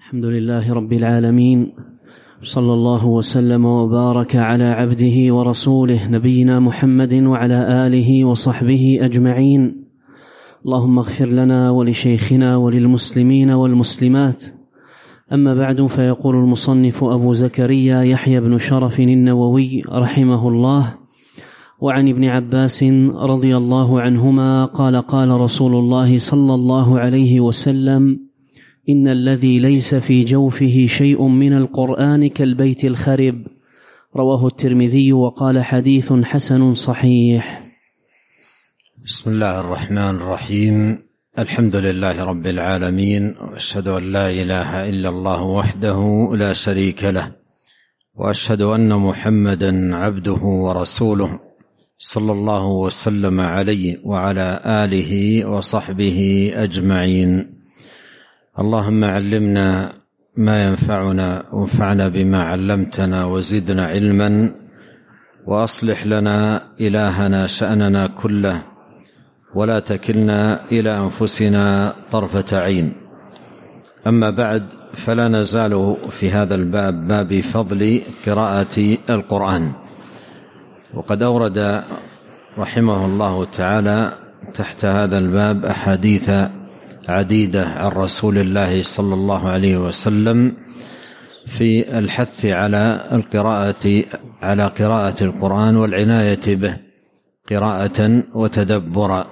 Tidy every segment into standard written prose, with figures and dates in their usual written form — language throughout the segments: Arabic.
الحمد لله رب العالمين، صلى الله وسلم وبارك على عبده ورسوله نبينا محمد وعلى آله وصحبه أجمعين. اللهم اغفر لنا ولشيخنا وللمسلمين والمسلمات. أما بعد، فيقول المصنف أبو زكريا يحيى بن شرف النووي رحمه الله: وعن ابن عباس رضي الله عنهما قال: قال رسول الله صلى الله عليه وسلم: إن الذي ليس في جوفه شيء من القرآن كالبيت الخرب. رواه الترمذي وقال: حديث حسن صحيح. بسم الله الرحمن الرحيم. الحمد لله رب العالمين، وأشهد أن لا إله إلا الله وحده لا شريك له، وأشهد أن محمدا عبده ورسوله صلى الله وسلم عليه وعلى آله وصحبه أجمعين. اللهم علمنا ما ينفعنا وانفعنا بما علمتنا وزدنا علما، وأصلح لنا إلهنا شأننا كله، ولا تكلنا إلى أنفسنا طرفة عين. أما بعد، فلا نزال في هذا الباب، باب فضل قراءة القرآن. وقد أورد رحمه الله تعالى تحت هذا الباب أحاديث عديدة عن رسول الله صلى الله عليه وسلم في الحث على قراءة القرآن والعناية به قراءة وتدبرا.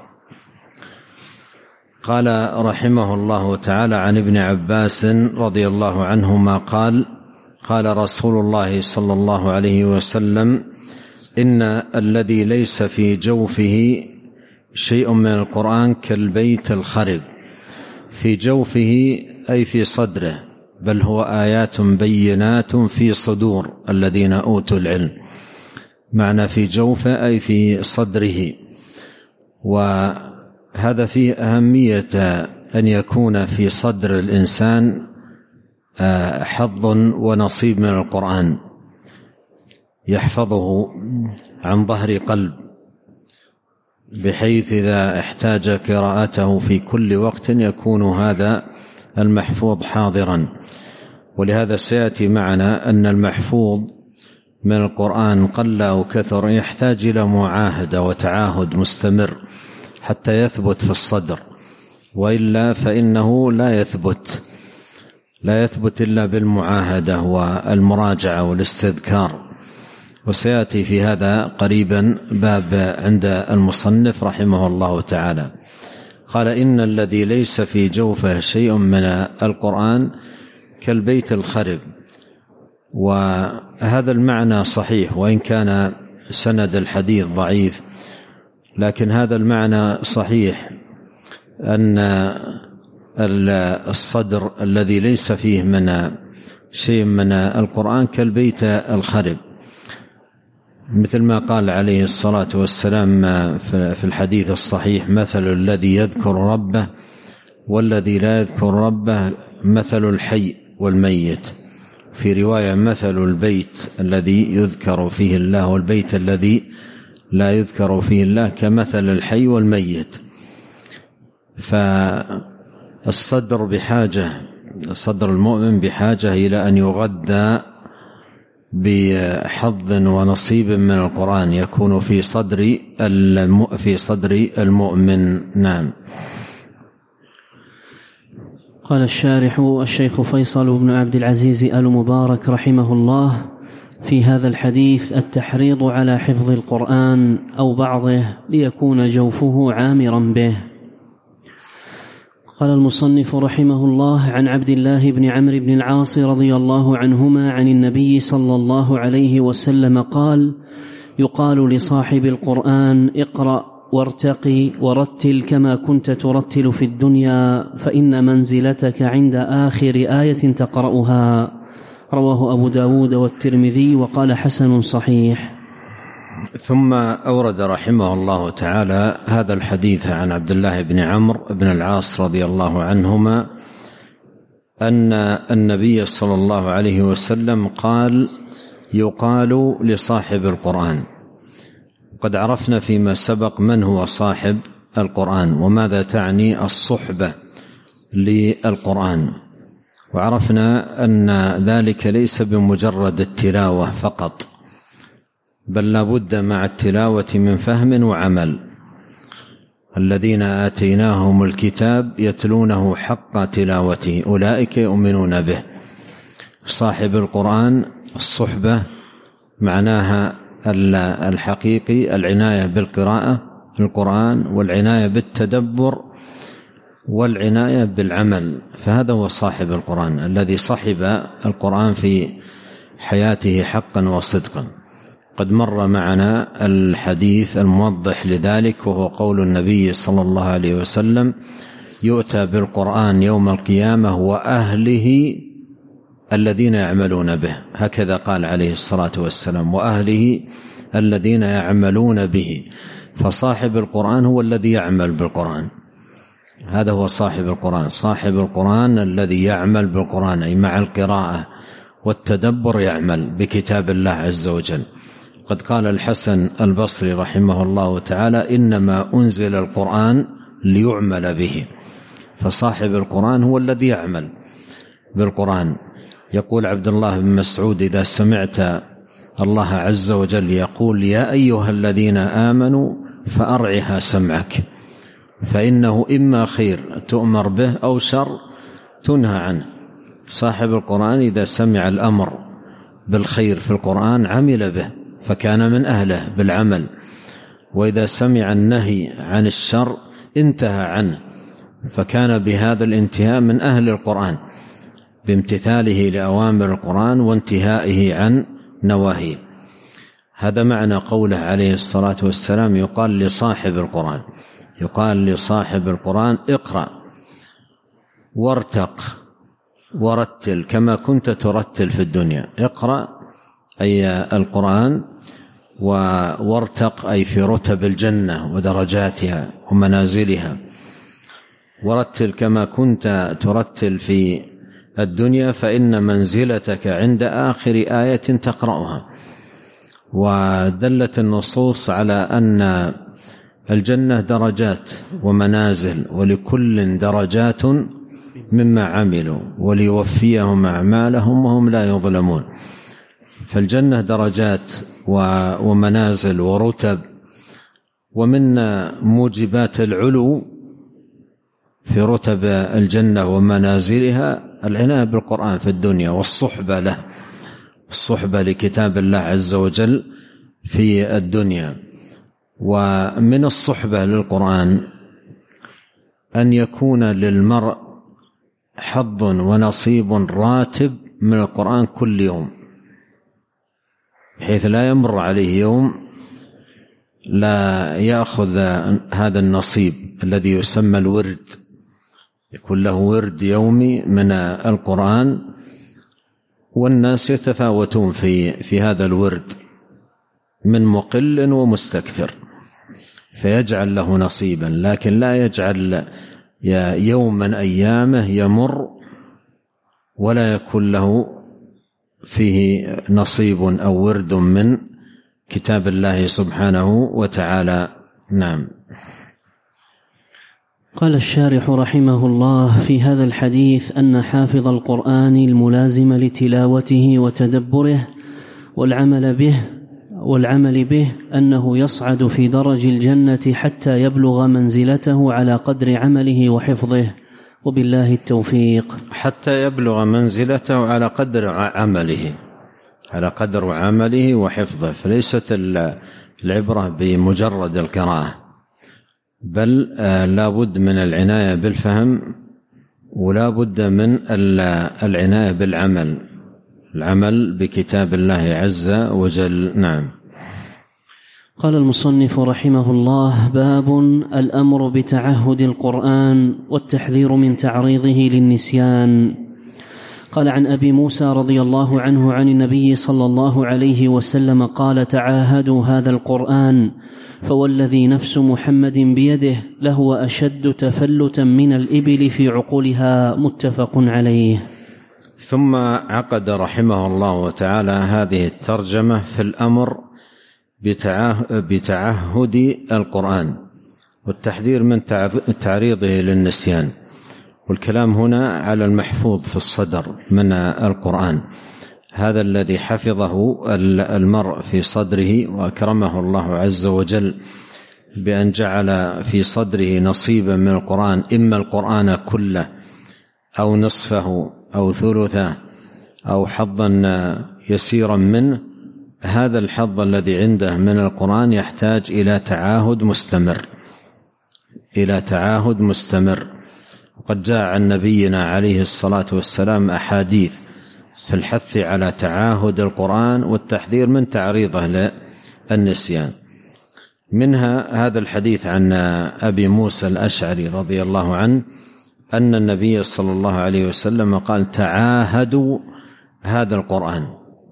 قال رحمه الله تعالى عن ابن عباس رضي الله عنهما قال: قال رسول الله صلى الله عليه وسلم: إن الذي ليس في جوفه شيء من القرآن كالبيت الخرب. في جوفه أي في صدره، بل هو آيات بينات في صدور الذين أوتوا العلم. معنى في جوفه أي في صدره. وهذا فيه أهمية أن يكون في صدر الإنسان حظ ونصيب من القرآن يحفظه عن ظهر قلب، بحيث إذا احتاج قراءته في كل وقت يكون هذا المحفوظ حاضرا. ولهذا سيأتي معنا أن المحفوظ من القرآن قل أو كثر يحتاج إلى معاهدة وتعاهد مستمر حتى يثبت في الصدر، وإلا فإنه لا يثبت إلا بالمعاهدة والمراجعة والاستذكار. وسيأتي في هذا قريبا باب عند المصنف رحمه الله تعالى. قال: إن الذي ليس في جوفه شيء من القرآن كالبيت الخرب. وهذا المعنى صحيح، وإن كان سند الحديث ضعيف، لكن هذا المعنى صحيح، أن الصدر الذي ليس فيه من شيء من القرآن كالبيت الخرب، مثل ما قال عليه الصلاة والسلام في الحديث الصحيح: مثل الذي يذكر ربه والذي لا يذكر ربه مثل الحي والميت. في رواية: مثل البيت الذي يذكر فيه الله والبيت الذي لا يذكر فيه الله كمثل الحي والميت. فالصدر بحاجة، صدر المؤمن بحاجة إلى أن يغذى بحظ ونصيب من القرآن يكون في صدر المؤمن. نعم. قال الشارح الشيخ فيصل بن عبد العزيز آل مبارك رحمه الله: في هذا الحديث التحريض على حفظ القرآن أو بعضه ليكون جوفه عامرا به. قال المصنف رحمه الله: عن عبد الله بن عمرو بن العاص رضي الله عنهما عن النبي صلى الله عليه وسلم قال: يقال لصاحب القرآن: اقرأ وارتقي ورتل كما كنت ترتل في الدنيا، فإن منزلتك عند آخر آية تقرأها. رواه أبو داود والترمذي وقال: حسن صحيح. ثم أورد رحمه الله تعالى هذا الحديث عن عبد الله بن عمرو بن العاص رضي الله عنهما أن النبي صلى الله عليه وسلم قال: يقال لصاحب القرآن. قد عرفنا فيما سبق من هو صاحب القرآن وماذا تعني الصحبة للقرآن. وعرفنا أن ذلك ليس بمجرد التلاوة فقط، بل لا بد مع التلاوة من فهم وعمل. الذين آتيناهم الكتاب يتلونه حق تلاوته أولئك يؤمنون به. صاحب القرآن الصحبة معناها الحقيقي العناية بالقراءة في القرآن، والعناية بالتدبر، والعناية بالعمل. فهذا هو صاحب القرآن الذي صحب القرآن في حياته حقا وصدقا. قد مر معنا الحديث الموضح لذلك، وهو قول النبي صلى الله عليه وسلم: يؤتى بالقرآن يوم القيامة وأهله الذين يعملون به. هكذا قال عليه الصلاة والسلام: وأهله الذين يعملون به. فصاحب القرآن هو الذي يعمل بالقرآن، هذا هو صاحب القرآن. صاحب القرآن الذي يعمل بالقرآن، أي مع القراءة والتدبر يعمل بكتاب الله عز وجل. قد قال الحسن البصري رحمه الله تعالى: إنما أنزل القرآن ليعمل به. فصاحب القرآن هو الذي يعمل بالقرآن. يقول عبد الله بن مسعود: إذا سمعت الله عز وجل يقول: يا أيها الذين آمنوا فأرعها سمعك، فإنه إما خير تؤمر به أو شر تنهى عنه. صاحب القرآن إذا سمع الأمر بالخير في القرآن عمل به فكان من أهله بالعمل، وإذا سمع النهي عن الشر انتهى عنه فكان بهذا الانتهاء من أهل القرآن بامتثاله لأوامر القرآن وانتهائه عن نواهيه. هذا معنى قوله عليه الصلاة والسلام: يقال لصاحب القرآن، يقال لصاحب القرآن: اقرأ وارتق ورتل كما كنت ترتل في الدنيا. اقرأ أي القرآن، وارتق أي في رتب الجنة ودرجاتها ومنازلها، ورتل كما كنت ترتل في الدنيا، فإن منزلتك عند آخر آية تقرأها. ودلت النصوص على أن الجنة درجات ومنازل، ولكل درجات مما عملوا وليوفيهم أعمالهم وهم لا يظلمون. فالجنة درجات ومنازل ورتب، ومن موجبات العلو في رتب الجنة ومنازلها العناية بالقرآن في الدنيا والصحبة له، الصحبة لكتاب الله عز وجل في الدنيا. ومن الصحبة للقرآن أن يكون للمرء حظ ونصيب راتب من القرآن كل يوم، بحيث لا يمر عليه يوم لا يأخذ هذا النصيب الذي يسمى الورد، يكون له ورد يومي من القرآن. والناس يتفاوتون في هذا الورد من مقل ومستكثر، فيجعل له نصيبا، لكن لا يجعل يوما أيامه يمر ولا يكون له فيه نصيب أو ورد من كتاب الله سبحانه وتعالى. نعم. قال الشارح رحمه الله في هذا الحديث أن حافظ القرآن الملازم لتلاوته وتدبره والعمل به أنه يصعد في درج الجنة حتى يبلغ منزلته على قدر عمله وحفظه، وبالله التوفيق. حتى يبلغ منزلته على قدر عمله، على قدر عمله وحفظه. فليست العبرة بمجرد القراءة، بل لا بد من العناية بالفهم، ولا بد من العناية بالعمل، العمل بكتاب الله عز وجل. نعم. قال المصنف رحمه الله: باب الأمر بتعهد القرآن والتحذير من تعريضه للنسيان. قال عن أبي موسى رضي الله عنه عن النبي صلى الله عليه وسلم قال: تعاهدوا هذا القرآن فوالذي نفس محمد بيده لهو أشد تفلتا من الإبل في عقولها، متفق عليه. ثم عقد رحمه الله تعالى هذه الترجمة في الأمر بتعهد القرآن والتحذير من تعريضه للنسيان. والكلام هنا على المحفوظ في الصدر من القرآن، هذا الذي حفظه المرء في صدره وأكرمه الله عز وجل بأن جعل في صدره نصيبا من القرآن، إما القرآن كله أو نصفه أو ثلثه أو حظا يسيرا منه. هذا الحظ الذي عنده من القرآن يحتاج إلى تعاهد مستمر. وقد جاء عن نبينا عليه الصلاة والسلام أحاديث في الحث على تعاهد القرآن والتحذير من تعريضه للنسيان. منها هذا الحديث عن أبي موسى الأشعري رضي الله عنه أن النبي صلى الله عليه وسلم قال: تعاهدوا هذا القرآن.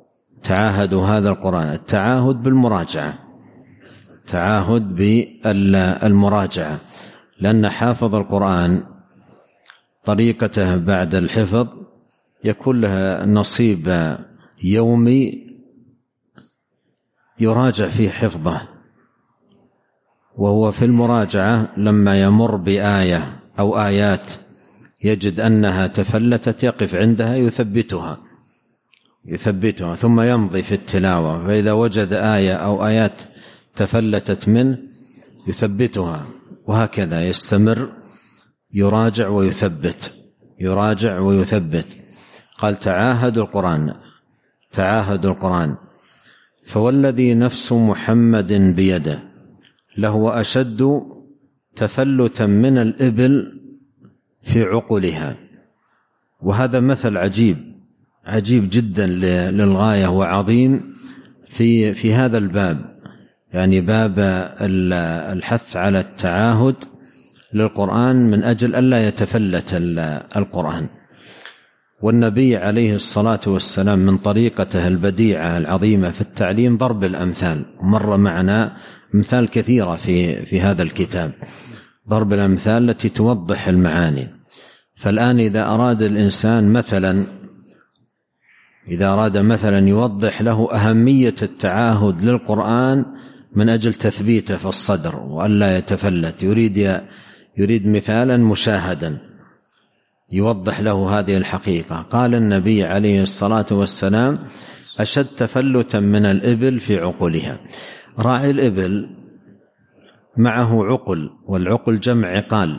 التعاهد بالمراجعة، تعاهد بالمراجعة، لأن حافظ القرآن طريقته بعد الحفظ يكون لها نصيب يومي يراجع فيه حفظه، وهو في المراجعة لما يمر بآية أو آيات يجد أنها تفلتت يقف عندها يثبتها ثم يمضي في التلاوة، فإذا وجد آية أو آيات تفلتت منه يثبتها، وهكذا يستمر يراجع ويثبت. قال: تعاهد القرآن فوالذي نفس محمد بيده لهو أشد تفلتا من الإبل في عقلها. وهذا مثل عجيب جدا للغاية وعظيم في هذا الباب، يعني باب الحث على التعاهد للقرآن من أجل ألا يتفلت القرآن. والنبي عليه الصلاة والسلام من طريقته البديعة العظيمة في التعليم ضرب الأمثال، مر معنا أمثال كثيرة في هذا الكتاب، ضرب الأمثال التي توضح المعاني. فالآن إذا أراد الإنسان مثلا يوضح له أهمية التعاهد للقرآن من أجل تثبيته في الصدر وألا يتفلت، يريد مثالا مشاهدا يوضح له هذه الحقيقة. قال النبي عليه الصلاة والسلام: أشد تفلتا من الإبل في عقلها. راعي الإبل معه عقل، والعقل جمع عقال،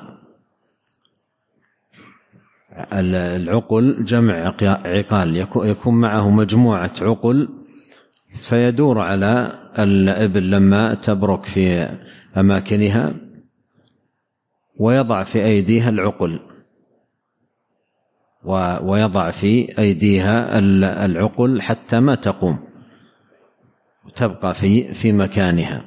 العقل جمع عقال، يكون معه مجموعة عقل فيدور على الإبل لما تبرك في أماكنها ويضع في أيديها العقل، ويضع في أيديها العقل حتى ما تقوم وتبقى في مكانها.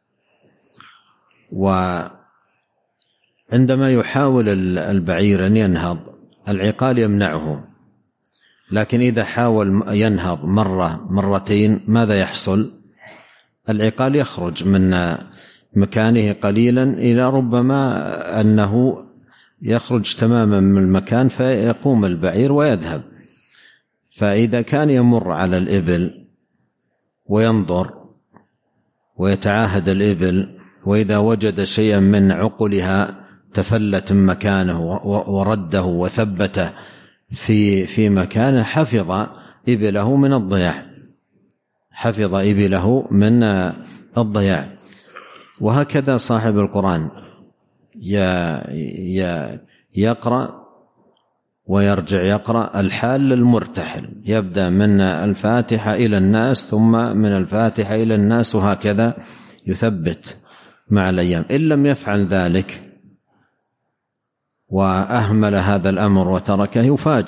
وعندما يحاول البعير أن ينهض العقال يمنعه، لكن إذا حاول ينهض مرتين ماذا يحصل؟ العقال يخرج من مكانه قليلا إلى ربما أنه يخرج تماما من المكان فيقوم البعير ويذهب. فإذا كان يمر على الإبل وينظر ويتعاهد الإبل، وإذا وجد شيئا من عقلها تفلت من مكانه ورده وثبته في مكانه حفظ إبله من الضياع. وهكذا صاحب القرآن يقرأ ويرجع يقرأ الحال للمرتحل، يبدأ من الفاتحة إلى الناس ثم من الفاتحة إلى الناس، وهكذا يثبت مع الأيام. إن لم يفعل ذلك وأهمل هذا الأمر وتركه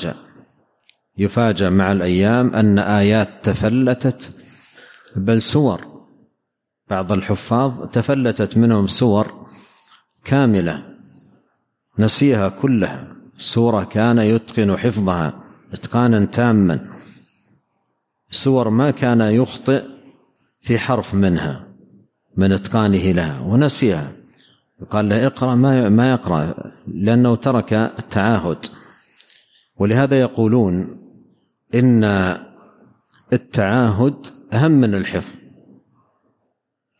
يفاجأ مع الأيام أن آيات تفلتت، بل سور، بعض الحفاظ تفلتت منهم سور كاملة نسيها كلها، سورة كان يتقن حفظها إتقانا تاما، سور ما كان يخطئ في حرف منها من إتقانه لها ونسيها، يقال له اقرأ ما يقرأ لأنه ترك التعاهد. ولهذا يقولون إن التعاهد أهم من الحفظ،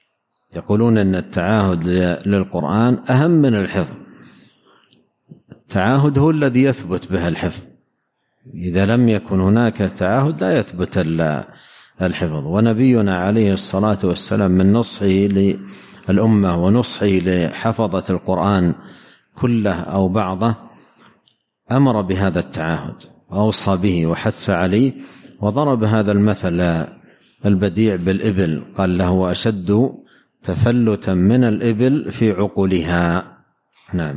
يقولون أن التعاهد للقرآن أهم من الحفظ. التعاهد هو الذي يثبت به الحفظ. إذا لم يكن هناك تعاهد لا يثبت الحفظ. ونبينا عليه الصلاة والسلام من نصحه للأمة ونصحه لحفظة القرآن كله أو بعضه أمر بهذا التعاهد وأوصى به وحث عليه، وضرب هذا المثل البديع بالإبل، قال له أشد تفلتا من الإبل في عقولها. نعم.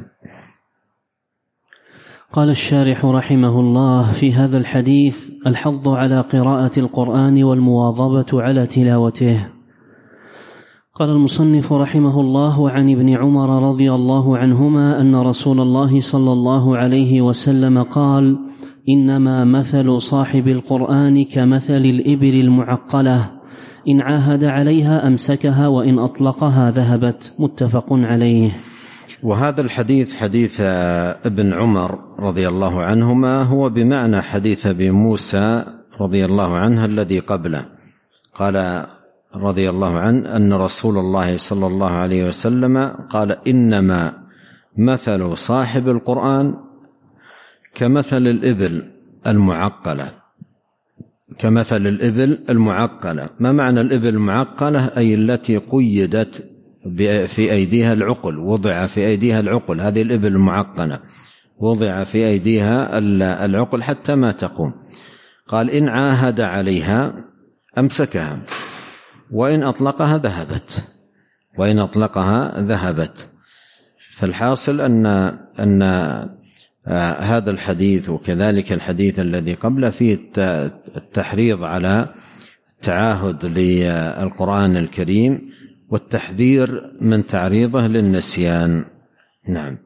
قال الشارح رحمه الله: في هذا الحديث الحض على قراءة القرآن والمواظبة على تلاوته. قال المصنف رحمه الله: عن ابن عمر رضي الله عنهما أن رسول الله صلى الله عليه وسلم قال: إنما مثل صاحب القرآن كمثل الإبل المعقلة، إن عاهد عليها أمسكها وإن أطلقها ذهبت. متفق عليه. وهذا الحديث حديث ابن عمر رضي الله عنهما هو بمعنى حديث أبي موسى رضي الله عنه الذي قبله. قال رضي الله عنه أن رسول الله صلى الله عليه وسلم قال: إنما مثل صاحب القرآن كمثل الإبل المعقلة. كمثل الإبل المعقلة. ما معنى الإبل المعقلة؟ أي التي قيدت في أيديها العقل، وضع في أيديها العقل. هذه الإبل المعقلة وضع في أيديها العقل حتى ما تقوم. قال: إن عاهد عليها أمسكها وإن أطلقها ذهبت. وإن أطلقها ذهبت. فالحاصل أن هذا الحديث وكذلك الحديث الذي قبله فيه التحريض على التعاهد للقرآن الكريم والتحذير من تعريضه للنسيان. نعم.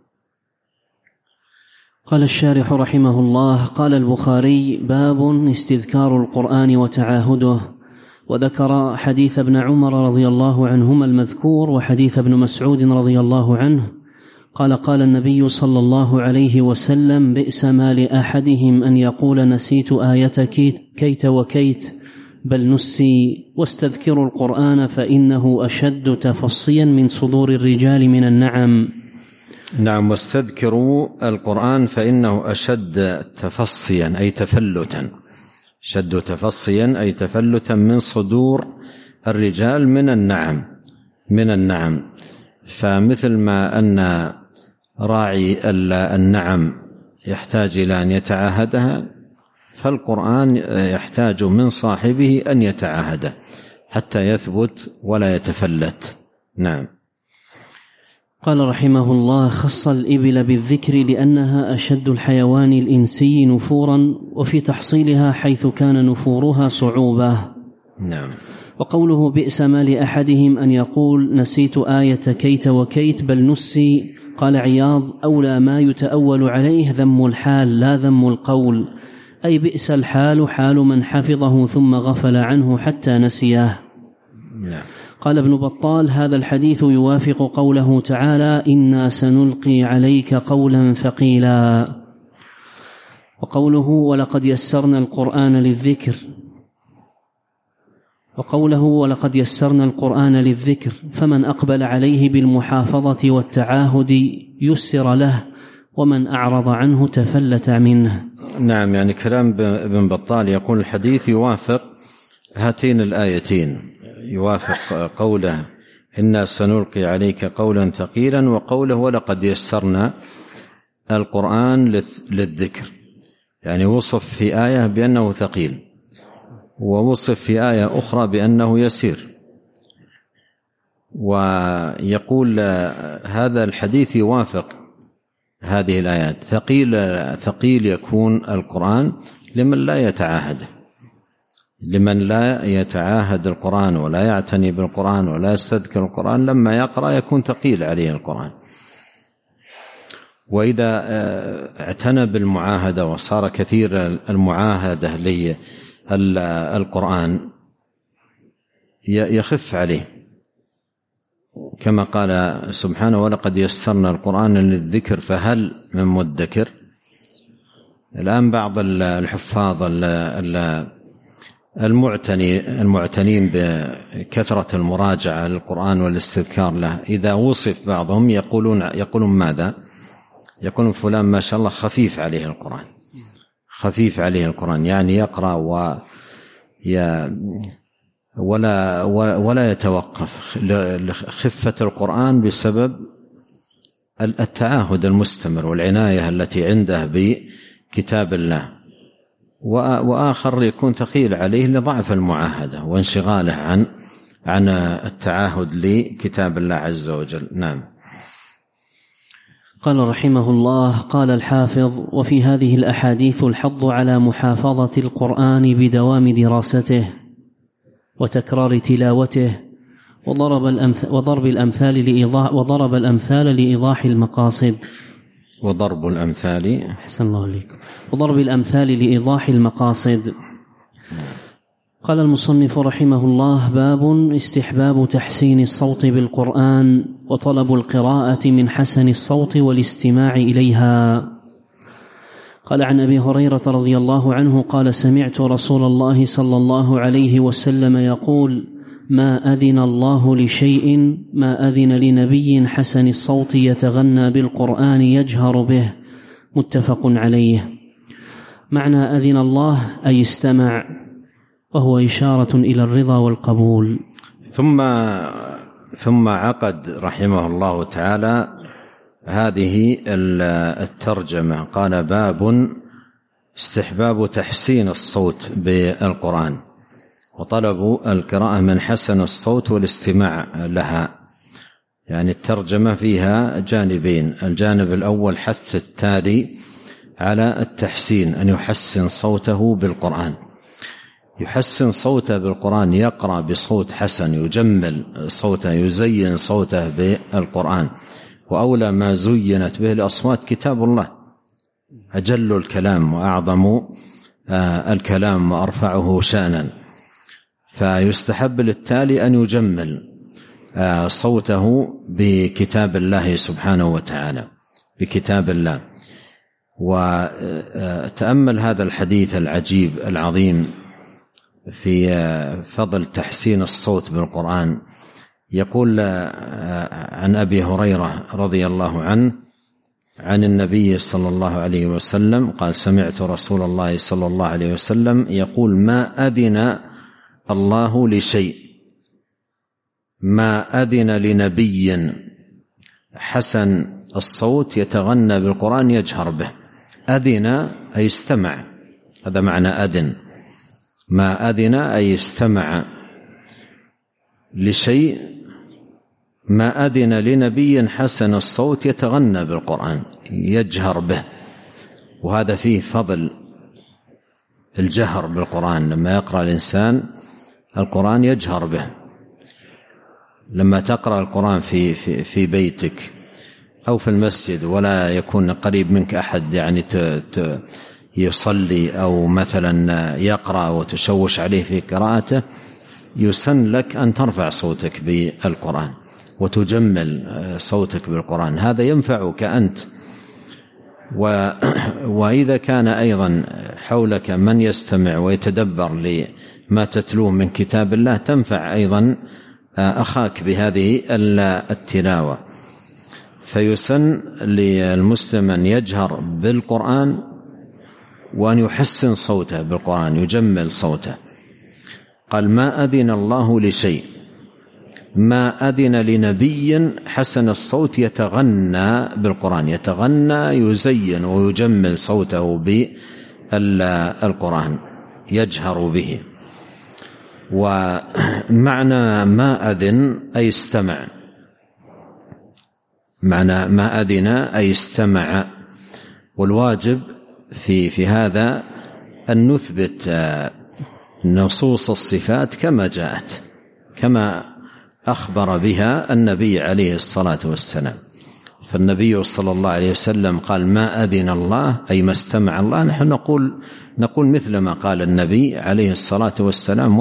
قال الشارح رحمه الله: قال البخاري: باب استذكار القرآن وتعاهده. وذكر حديث ابن عمر رضي الله عنهما المذكور وحديث ابن مسعود رضي الله عنه قال: قال النبي صلى الله عليه وسلم: بئس ما لأحدهم أن يقول نسيت آية كيت وكيت، بل نسي. واستذكروا القرآن فإنه أشد تفصيا من صدور الرجال من النعم. نعم. واستذكروا القرآن فإنه أشد تفصيا أي تفلتا. شد تفصيا أي تفلتا من صدور الرجال من النعم. فمثل ما أن راعي النعم يحتاج إلى أن يتعاهدها، فالقرآن يحتاج من صاحبه أن يتعاهده حتى يثبت ولا يتفلت. نعم. قال رحمه الله: خص الإبل بالذكر لأنها أشد الحيوان الإنسي نفورا، وفي تحصيلها حيث كان نفورها صعوبة. نعم. وقوله: بئس ما لأحدهم أن يقول نسيت آية كيت وكيت بل نسي، قال عياض: أولى ما يتأول عليه ذم الحال لا ذم القول، أي بئس الحال حال من حفظه ثم غفل عنه حتى نسيه. نعم. قال ابن بطال: هذا الحديث يوافق قوله تعالى: إنا سنلقي عليك قولا ثقيلا. وقوله: ولقد يسرنا القرآن للذكر. وقوله: ولقد يسرنا القرآن للذكر، فمن أقبل عليه بالمحافظة والتعاهد يسر له، ومن أعرض عنه تفلت منه. نعم. يعني كلام ابن بطال يقول الحديث يوافق هاتين الآيتين، يوافق قوله إنا سنلقي عليك قولا ثقيلا، وقوله ولقد يسرنا القرآن للذكر. يعني وصف في آية بأنه ثقيل، ووصف في آية أخرى بأنه يسير. ويقول هذا الحديث يوافق هذه الآيات. ثقيل يكون القرآن لمن لا يتعاهد القرآن ولا يعتني بالقرآن ولا يستذكر القرآن، لما يقرأ يكون ثقيل عليه القرآن. وإذا اعتنى بالمعاهدة وصار كثير المعاهدة للقرآن يخف عليه، كما قال سبحانه: ولقد يسرنا القرآن للذكر فهل من مدكر. الآن بعض الحفاظ المعتنين بكثرة المراجعة للقرآن والاستذكار له، إذا وصف بعضهم يقولون ماذا؟ يكون فلان ما شاء الله خفيف عليه القرآن، خفيف عليه القرآن، يعني يقرأ ولا يتوقف لخفة القرآن بسبب التعاهد المستمر والعناية التي عنده بكتاب الله. وآخر يكون ثقيل عليه لضعف المعاهدة وانشغاله عن التعاهد لكتاب الله عز وجل. نعم. قال رحمه الله: قال الحافظ: وفي هذه الأحاديث الحض على محافظة القرآن بدوام دراسته وتكرار تلاوته وضرب الأمثال لإيضاح المقاصد. وضرب الأمثال، أحسن الله عليكم، وضرب الأمثال لإيضاح المقاصد. قال المصنف رحمه الله: باب استحباب تحسين الصوت بالقرآن وطلب القراءة من حسن الصوت والاستماع إليها. قال: عن أبي هريرة رضي الله عنه قال: سمعت رسول الله صلى الله عليه وسلم يقول: ما أذن الله لشيء ما أذن لنبي حسن الصوت يتغنى بالقرآن يجهر به. متفق عليه. معنى أذن الله أي استمع، وهو إشارة إلى الرضا والقبول. ثم عقد رحمه الله تعالى هذه الترجمة، قال: باب استحباب تحسين الصوت بالقرآن وطلب القراءة من حسن الصوت والاستماع لها. يعني الترجمة فيها جانبين: الجانب الأول حث التالي على التحسين، أن يحسن صوته بالقرآن، يحسن صوته بالقرآن، يقرأ بصوت حسن، يجمل صوته، يزين صوته بالقرآن. وأولى ما زينت به الأصوات كتاب الله، أجل الكلام وأعظم الكلام وأرفعه شأنا، فيستحب للتالي أن يجمل صوته بكتاب الله سبحانه وتعالى، بكتاب الله. وتأمل هذا الحديث العجيب العظيم في فضل تحسين الصوت بالقرآن. يقول عن أبي هريرة رضي الله عنه عن النبي صلى الله عليه وسلم قال: سمعت رسول الله صلى الله عليه وسلم يقول: ما أذن الله لشيء، ما أذن لنبي حسن الصوت يتغنى بالقرآن يجهر به. أذن أي استمع، هذا معنى أذن. ما أذن أي استمع لشيء، ما أذن لنبي حسن الصوت يتغنى بالقرآن يجهر به. وهذا فيه فضل الجهر بالقرآن، لما يقرأ الإنسان القرآن يجهر به. لما تقرأ القرآن في بيتك أو في المسجد ولا يكون قريب منك أحد يعني يصلي أو مثلا يقرأ وتشوش عليه في قراءته، يسن لك أن ترفع صوتك بالقرآن وتجمل صوتك بالقرآن، هذا ينفعك أنت. وإذا كان أيضا حولك من يستمع ويتدبر لما تتلوه من كتاب الله، تنفع أيضا أخاك بهذه التلاوة. فيسن للمسلم أن يجهر بالقرآن وأن يحسن صوته بالقرآن، يجمل صوته. قال: ما أذن الله لشيء، ما أذن لنبي حسن الصوت يتغنى بالقرآن، يتغنى يزين ويجمل صوته بالقرآن يجهر به. ومعنى ما أذن أي استمع، معنى ما أذن أي استمع. والواجب في هذا أن نثبت نصوص الصفات كما جاءت، كما أخبر بها النبي عليه الصلاة والسلام. فالنبي صلى الله عليه وسلم قال: ما أذن الله أي ما استمع الله. نحن نقول مثل ما قال النبي عليه الصلاة والسلام،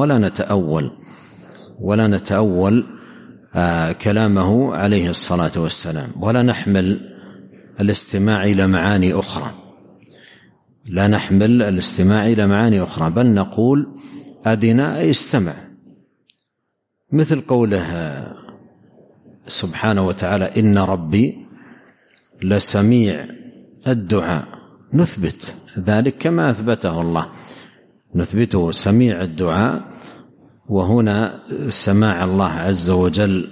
ولا نتأول كلامه عليه الصلاة والسلام، ولا نحمل الاستماع إلى معاني أخرى، لا نحمل الاستماع إلى معاني أخرى، بل نقول أذن أي استمع. مثل قوله سبحانه وتعالى: إن ربي لسميع الدعاء، نثبت ذلك كما أثبته الله، نثبته سميع الدعاء. وهنا سماع الله عز وجل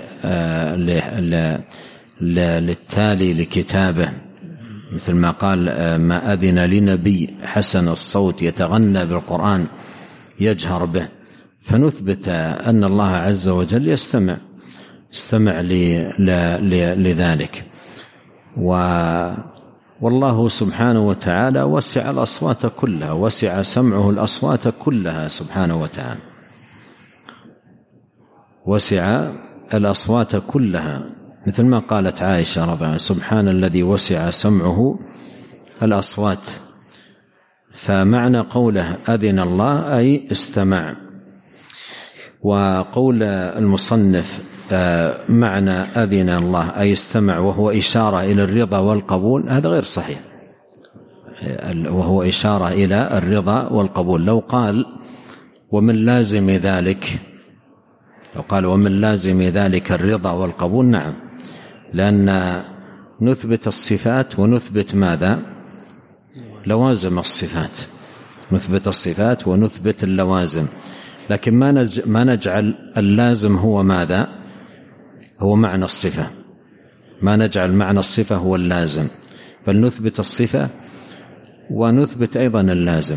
للتالي لكتابه، مثل ما قال: ما أذن لنبي حسن الصوت يتغنى بالقرآن يجهر به. فنثبت أن الله عز وجل يستمع لذلك. والله سبحانه وتعالى وسع الأصوات كلها، وسع سمعه الأصوات كلها سبحانه وتعالى، وسع الأصوات كلها، مثل ما قالت عائشة رضي الله عنها: سبحان الذي وسع سمعه الأصوات. فمعنى قوله أذن الله أي استمع. وقول المصنف معنى أذن الله أي استمع وهو إشارة إلى الرضا والقبول، هذا غير صحيح، وهو إشارة إلى الرضا والقبول. لو قال ومن لازم ذلك، لو قال ومن لازم ذلك الرضا والقبول، نعم، لأن نثبت الصفات ونثبت ماذا؟ لوازم الصفات، نثبت الصفات ونثبت اللوازم، لكن ما نجعل اللازم هو ماذا؟ هو معنى الصفة، ما نجعل معنى الصفة هو اللازم، بل نثبت الصفة ونثبت أيضا اللازم.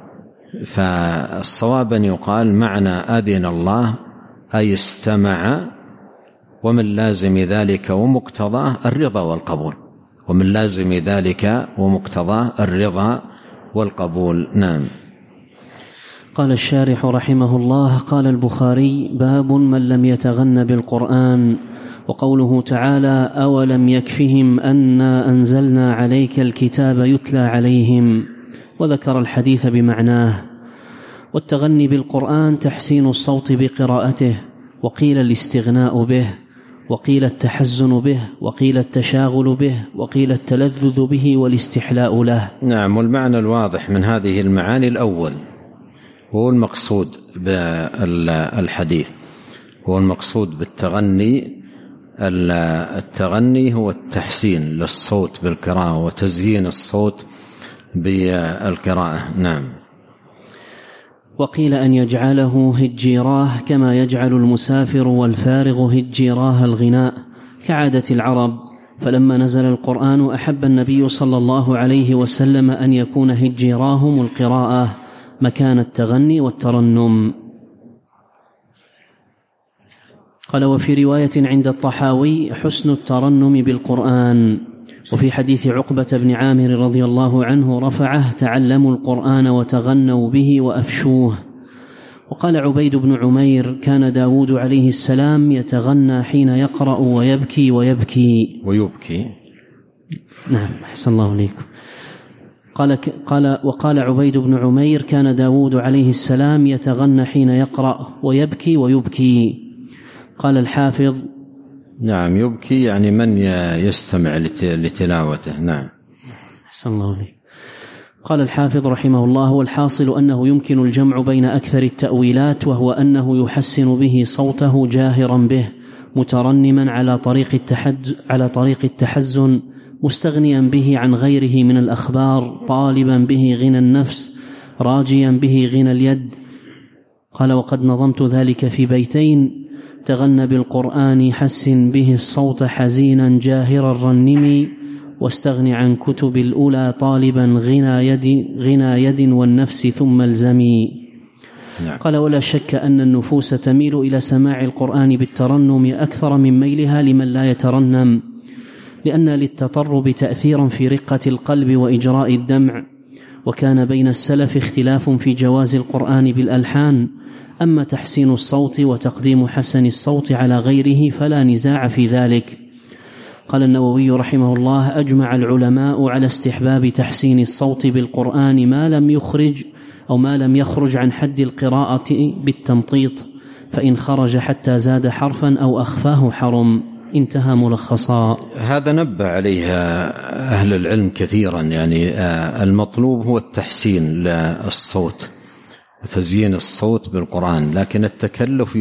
فالصواب أن يقال معنى أذن الله أي استمع، ومن لازم ذلك ومقتضاه الرضا والقبول، ومن لازم ذلك ومقتضاه الرضا والقبول. نعم. قال الشارح رحمه الله: قال البخاري: باب من لم يتغن بالقرآن. وقوله تعالى: أولم يكفهم أنا أنزلنا عليك الكتاب يتلى عليهم، وذكر الحديث بمعناه. والتغني بالقرآن تحسين الصوت بقراءته، وقيل الاستغناء به، وقيل التحزن به، وقيل التشاغل به، وقيل التلذذ به والاستحلاء له. نعم. والمعنى الواضح من هذه المعاني الأول هو المقصود بالحديث، هو المقصود بالتغني. التغني هو التحسين للصوت بالقراءة وتزيين الصوت بالقراءة. نعم. وقيل أن يجعله هجيراه كما يجعل المسافر والفارغ هجيراه الغناء كعادة العرب. فلما نزل القرآن أحب النبي صلى الله عليه وسلم أن يكون هجيراهم القراءة مكان التغني والترنم. قال: وفي رواية عند الطحاوي: حسن الترنم بالقرآن. وفي حديث عقبة بن عامر رضي الله عنه رفعه: تعلموا القرآن وتغنوا به وأفشوه. وقال عبيد بن عمير: كان داود عليه السلام يتغنى حين يقرأ ويبكي ويبكي. نعم، أحسن الله إليكم. وقال عبيد بن عمير: كان داود عليه السلام يتغنى حين يقرأ ويبكي. قال الحافظ: نعم، يبكي يعني من يستمع لتلاوته. نعم، أحسن الله إليك. قال الحافظ رحمه الله: والحاصل أنه يمكن الجمع بين أكثر التأويلات، وهو أنه يحسن به صوته جاهرا به مترنما على طريق التحزن، مستغنيا به عن غيره من الأخبار، طالبا به غنى النفس، راجيا به غنى اليد. قال: وقد نظمت ذلك في بيتين: تغنى بالقرآن حسن به الصوت حزينا جاهر الرنم، واستغني عن كتب الأولى طالبا غنى يد والنفس ثم الزمي. قال: ولا شك أن النفوس تميل إلى سماع القرآن بالترنم أكثر من ميلها لمن لا يترنم، لأن للتطرب تأثيرا في رقة القلب وإجراء الدمع. وكان بين السلف اختلاف في جواز القرآن بالألحان، أما تحسين الصوت وتقديم حسن الصوت على غيره فلا نزاع في ذلك. قال النووي رحمه الله: أجمع العلماء على استحباب تحسين الصوت بالقرآن ما لم يخرج عن حد القراءة بالتمطيط، فإن خرج حتى زاد حرفا أو أخفاه حرم. انتهى ملخصا. هذا نبه عليها أهل العلم كثيرا، يعني المطلوب هو التحسين للصوت وتزيين الصوت بالقرآن، لكن التكلف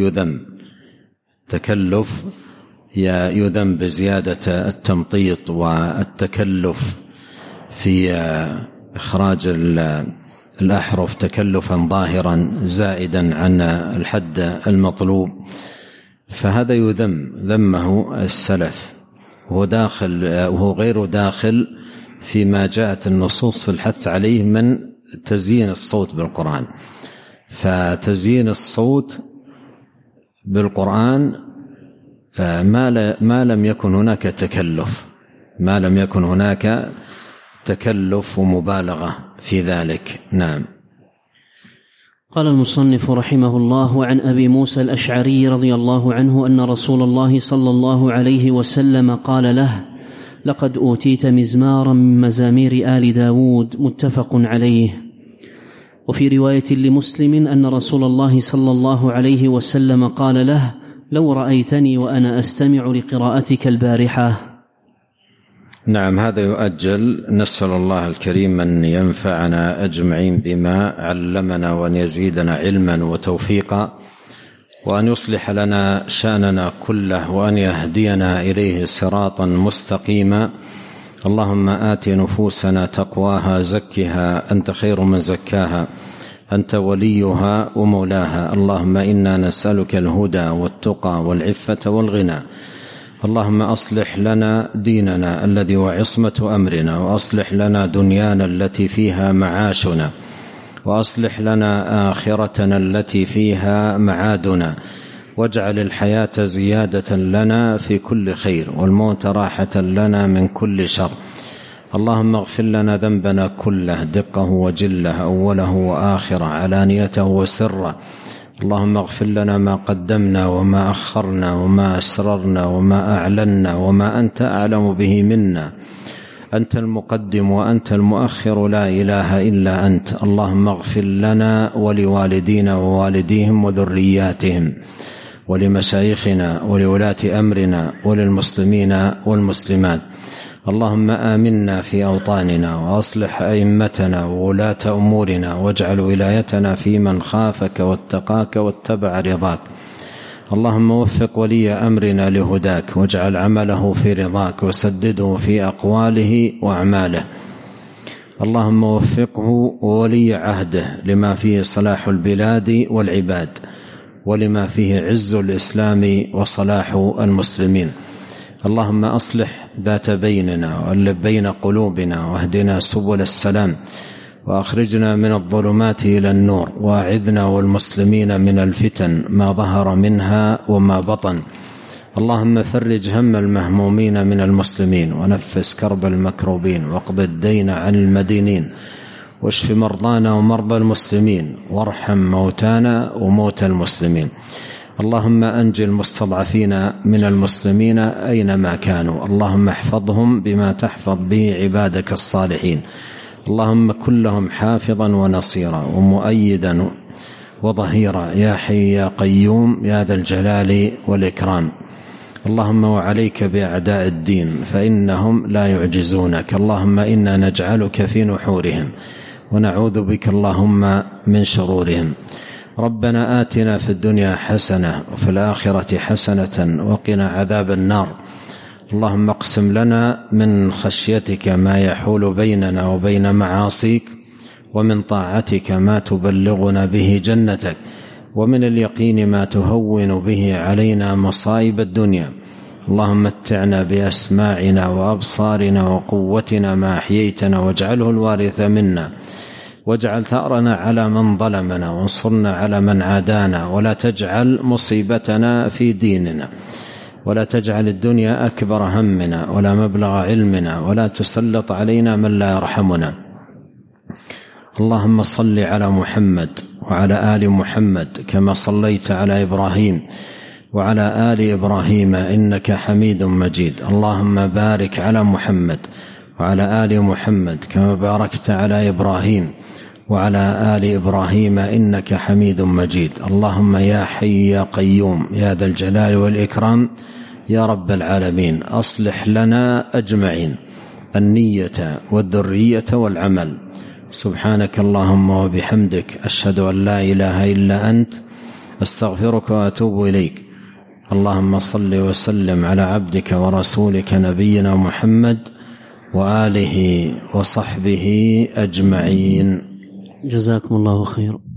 يذم بزيادة التمطيط والتكلف في إخراج الأحرف تكلفا ظاهرا زائدا عن الحد المطلوب، فهذا ذمه السلف، وهو غير داخل فيما جاءت النصوص في الحث عليه من تزيين الصوت بالقرآن. فتزيين الصوت بالقرآن ما لم يكن هناك تكلف ومبالغة في ذلك. نعم. قال المصنف رحمه الله: عن أبي موسى الأشعري رضي الله عنه أن رسول الله صلى الله عليه وسلم قال له: لقد أوتيت مزمارا من مزامير آل داود، متفق عليه. وفي رواية لمسلم أن رسول الله صلى الله عليه وسلم قال له: لو رأيتني وأنا أستمع لقراءتك البارحة. نعم، هذا يؤجل. نسأل الله الكريم أن ينفعنا أجمعين بما علمنا، وأن يزيدنا علما وتوفيقا، وأن يصلح لنا شأننا كله، وأن يهدينا إليه صراطا مستقيما. اللهم آت نفوسنا تقواها، زكها أنت خير من زكاها، أنت وليها ومولاها. اللهم إنا نسألك الهدى والتقى والعفة والغنى. اللهم أصلح لنا ديننا الذي هو عصمة أمرنا، وأصلح لنا دنيانا التي فيها معاشنا، وأصلح لنا آخرتنا التي فيها معادنا، واجعل الحياة زيادة لنا في كل خير، والموت راحة لنا من كل شر. اللهم اغفر لنا ذنبنا كله، دقه وجله، أوله وآخره، علانيته وسره. اللهم اغفر لنا ما قدمنا وما أخرنا وما أسررنا وما أعلنا وما أنت أعلم به منا. أنت المقدم وأنت المؤخر، لا إله إلا أنت. اللهم اغفر لنا ولوالدينا ووالديهم وذرياتهم، ولمشايخنا ولولاة أمرنا، وللمسلمين والمسلمات. اللهم آمنا في أوطاننا، وأصلح أئمتنا وولاة أمورنا، واجعل ولايتنا في من خافك واتقاك واتبع رضاك. اللهم وفق ولي أمرنا لهداك، واجعل عمله في رضاك، وسدده في أقواله وأعماله. اللهم وفقه وولي عهده لما فيه صلاح البلاد والعباد، ولما فيه عز الإسلام وصلاح المسلمين. اللهم أصلح ذات بيننا، وألف بين قلوبنا، واهدنا سبل السلام، وأخرجنا من الظلمات إلى النور، وأعذنا والمسلمين من الفتن ما ظهر منها وما بطن. اللهم فرج هم المهمومين من المسلمين، ونفس كرب المكروبين، واقض الدين عن المدينين، واشف مرضانا ومرضى المسلمين، وارحم موتانا وموتى المسلمين. اللهم أنجي المستضعفين من المسلمين أينما كانوا. اللهم احفظهم بما تحفظ به عبادك الصالحين. اللهم كن لهم حافظا ونصيرا ومؤيدا وظهيرا، يا حي يا قيوم يا ذا الجلال والإكرام. اللهم وعليك بأعداء الدين، فإنهم لا يعجزونك. اللهم إنا نجعلك في نحورهم، ونعوذ بك اللهم من شرورهم. ربنا آتنا في الدنيا حسنة، وفي الآخرة حسنة، وقنا عذاب النار. اللهم اقسم لنا من خشيتك ما يحول بيننا وبين معاصيك، ومن طاعتك ما تبلغنا به جنتك، ومن اليقين ما تهون به علينا مصائب الدنيا. اللهم متعنا بأسماعنا وأبصارنا وقوتنا ما أحييتنا، واجعله الوارث منا، واجعل ثأرنا على من ظلمنا، وانصرنا على من عادانا، ولا تجعل مصيبتنا في ديننا، ولا تجعل الدنيا أكبر همنا ولا مبلغ علمنا، ولا تسلط علينا من لا يرحمنا. اللهم صل على محمد وعلى آل محمد كما صليت على إبراهيم وعلى آل إبراهيم إنك حميد مجيد. اللهم بارك على محمد وعلى آل محمد كما باركت على إبراهيم وعلى آل إبراهيم إنك حميد مجيد. اللهم يا حي يا قيوم يا ذا الجلال والإكرام يا رب العالمين، أصلح لنا أجمعين النية والذرية والعمل. سبحانك اللهم وبحمدك، أشهد أن لا إله إلا أنت، أستغفرك وأتوب إليك. اللهم صل وسلم على عبدك ورسولك نبينا محمد وآله وصحبه أجمعين. جزاكم الله خيرا.